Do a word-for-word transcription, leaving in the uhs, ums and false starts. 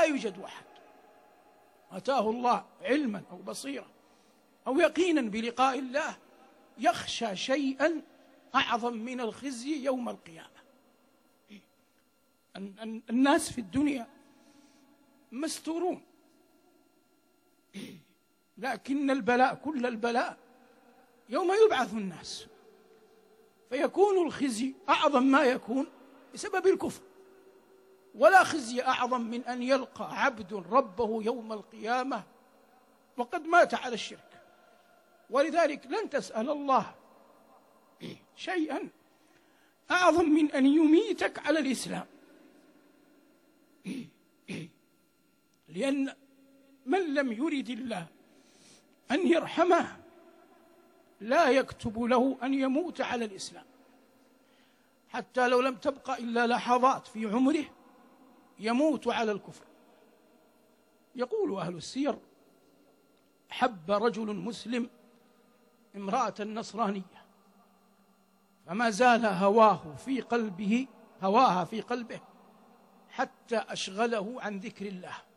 لا يوجد أحد أتاه الله علما أو بصيرة أو يقينا بلقاء الله يخشى شيئا أعظم من الخزي يوم القيامة. الناس في الدنيا مستورون، لكن البلاء كل البلاء يوم يبعث الناس، فيكون الخزي أعظم ما يكون بسبب الكفر، ولا خزي أعظم من أن يلقى عبد ربه يوم القيامة وقد مات على الشرك. ولذلك لن تسأل الله شيئا أعظم من أن يميتك على الإسلام، لأن من لم يرد الله أن يرحمه لا يكتب له أن يموت على الإسلام، حتى لو لم تبقى إلا لحظات في عمره يموت على الكفر. يقول أهل السير: حب رجل مسلم امرأة نصرانية فما زال هواه في قلبه هواها في قلبه حتى أشغله عن ذكر الله،